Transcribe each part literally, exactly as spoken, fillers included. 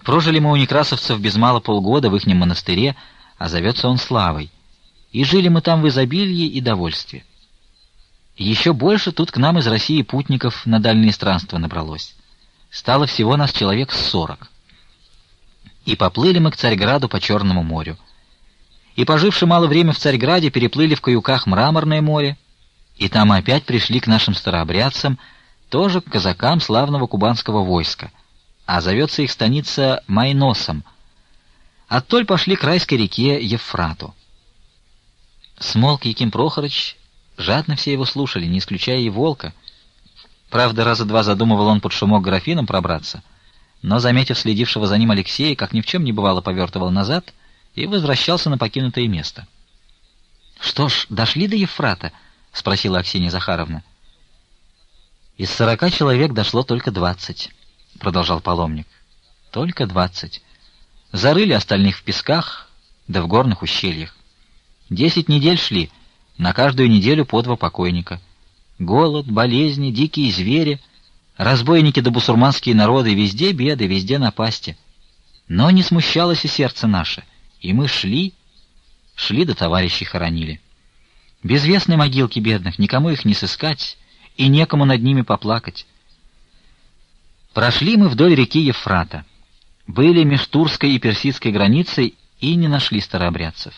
Прожили мы у некрасовцев без мало полгода в ихнем монастыре, а зовется он Славой. И жили мы там в изобилии и довольстве. Еще больше тут к нам из России путников на дальние странства набралось. Стало всего нас человек сорок. И поплыли мы к Царьграду по Черному морю. И, поживши мало время в Царьграде, переплыли в каюках Мраморное море, и там опять пришли к нашим старообрядцам, тоже к казакам славного кубанского войска, а зовется их станица Майносом. Оттоль пошли к райской реке Евфрату. Смолк Яким Прохорыч, жадно все его слушали, не исключая и волка. Правда, раза два задумывал он под шумок графином пробраться, но, заметив следившего за ним Алексея, как ни в чем не бывало, повертывал назад и возвращался на покинутое место. — Что ж, дошли до Евфрата? — спросила Аксинья Захаровна. — Из сорока человек дошло только двадцать, — продолжал паломник. — Только двадцать. Зарыли остальных в песках, да в горных ущельях. Десять недель шли, на каждую неделю по два покойника. Голод, болезни, дикие звери, разбойники да бусурманские народы, везде беды, везде напасти. Но не смущалось и сердце наше, и мы шли, шли да товарищей хоронили. Безвестной могилки бедных, никому их не сыскать, и некому над ними поплакать. Прошли мы вдоль реки Евфрата, были меж Турской и Персидской границей и не нашли старообрядцев.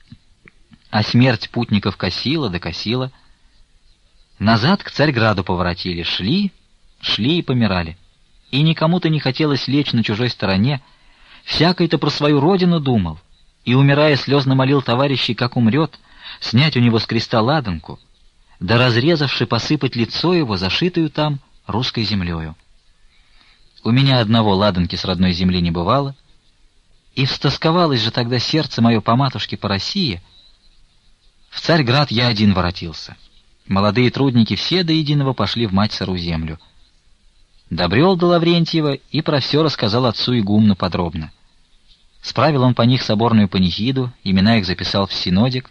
А смерть путников косила да косила. Назад к Царьграду поворотили, шли, шли и помирали. И никому-то не хотелось лечь на чужой стороне, всякий-то про свою родину думал, и, умирая, слезно молил товарищей, как умрет, снять у него с креста ладанку, да, разрезавши, посыпать лицо его, зашитую там русской землею. У меня одного ладанки с родной земли не бывало, и встосковалось же тогда сердце мое по матушке, по России. В Царьград я один воротился. Молодые трудники все до единого пошли в мать сыру землю. Добрел до Лаврентьева и про все рассказал отцу игумну подробно. Справил он по них соборную панихиду, имена их записал в синодик,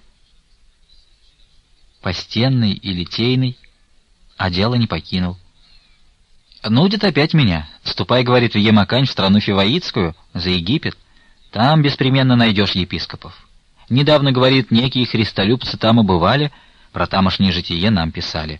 постенный и литейный, а дело не покинул. Нудит опять меня. Ступай, говорит, в Емакань, в страну Фиваитскую, за Египет. Там беспременно найдешь епископов. Недавно, говорит, некие христолюбцы там и бывали, про тамошнее житие нам писали.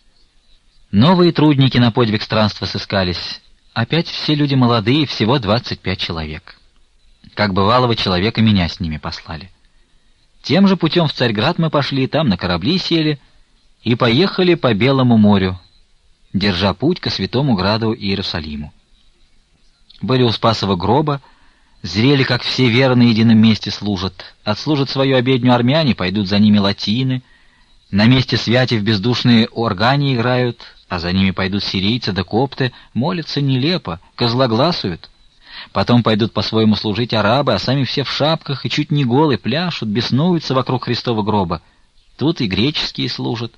Новые трудники на подвиг странства сыскались. Опять все люди молодые, всего двадцать пять человек. Как бывалого человека меня с ними послали. Тем же путем в Царьград мы пошли, там на корабли сели и поехали по Белому морю, держа путь ко Святому Граду Иерусалиму. Были у Спасова гроба, зрели, как все веры на едином месте служат. Отслужат свою обедню армяне, пойдут за ними латины. На месте святев бездушные органи играют, а за ними пойдут сирийцы да копты, молятся нелепо, козлогласуют. Потом пойдут по-своему служить арабы, а сами все в шапках и чуть не голы пляшут, беснуются вокруг Христова гроба. Тут и греческие служат.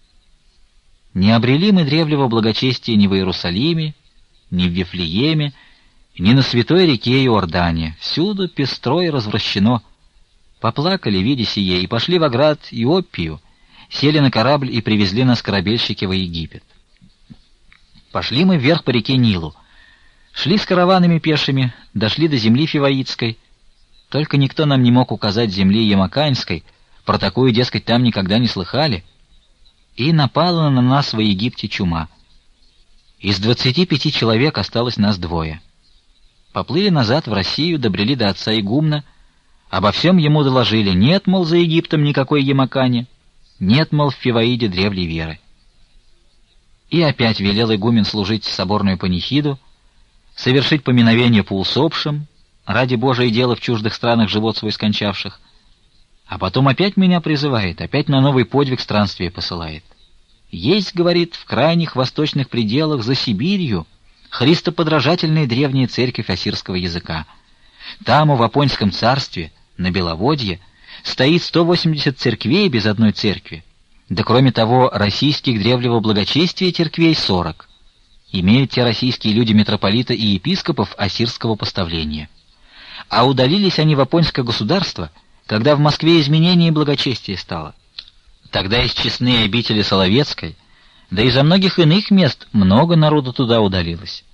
Не обрели мы древнего благочестия ни в Иерусалиме, ни в Вифлееме, ни на святой реке Иордане. Всюду пестро и развращено. Поплакали, видя сие, и пошли в Аград Иоппию, сели на корабль и привезли нас корабельщики во Египет. Пошли мы вверх по реке Нилу. Шли с караванами пешими, дошли до земли Фиваитской. Только никто нам не мог указать земли Емаканьской, про такую, дескать, там никогда не слыхали. И напала на нас во Египте чума. Из двадцати пяти человек осталось нас двое. Поплыли назад в Россию, добрели до отца игумна, обо всем ему доложили. Нет, мол, за Египтом никакой Емакани, нет, мол, в Фиваиде древней веры. И опять велел игумен служить соборную панихиду, совершить поминовение по усопшим, ради Божие дело в чуждых странах живот свой скончавших, а потом опять меня призывает, опять на новый подвиг странствия посылает. Есть, говорит, в крайних восточных пределах за Сибирью христоподражательная древняя церковь ассирского языка. Там, у Вапонском царстве, на Беловодье, стоит сто восемьдесят церквей без одной церкви, да кроме того российских древнего благочестия церквей сорок. Имеют те российские люди митрополита и епископов ассирского поставления. А удалились они в Вапонское государство, когда в Москве изменение и благочестие стало. Тогда из честные обители Соловецкой, да и из многих иных мест много народу туда удалилось.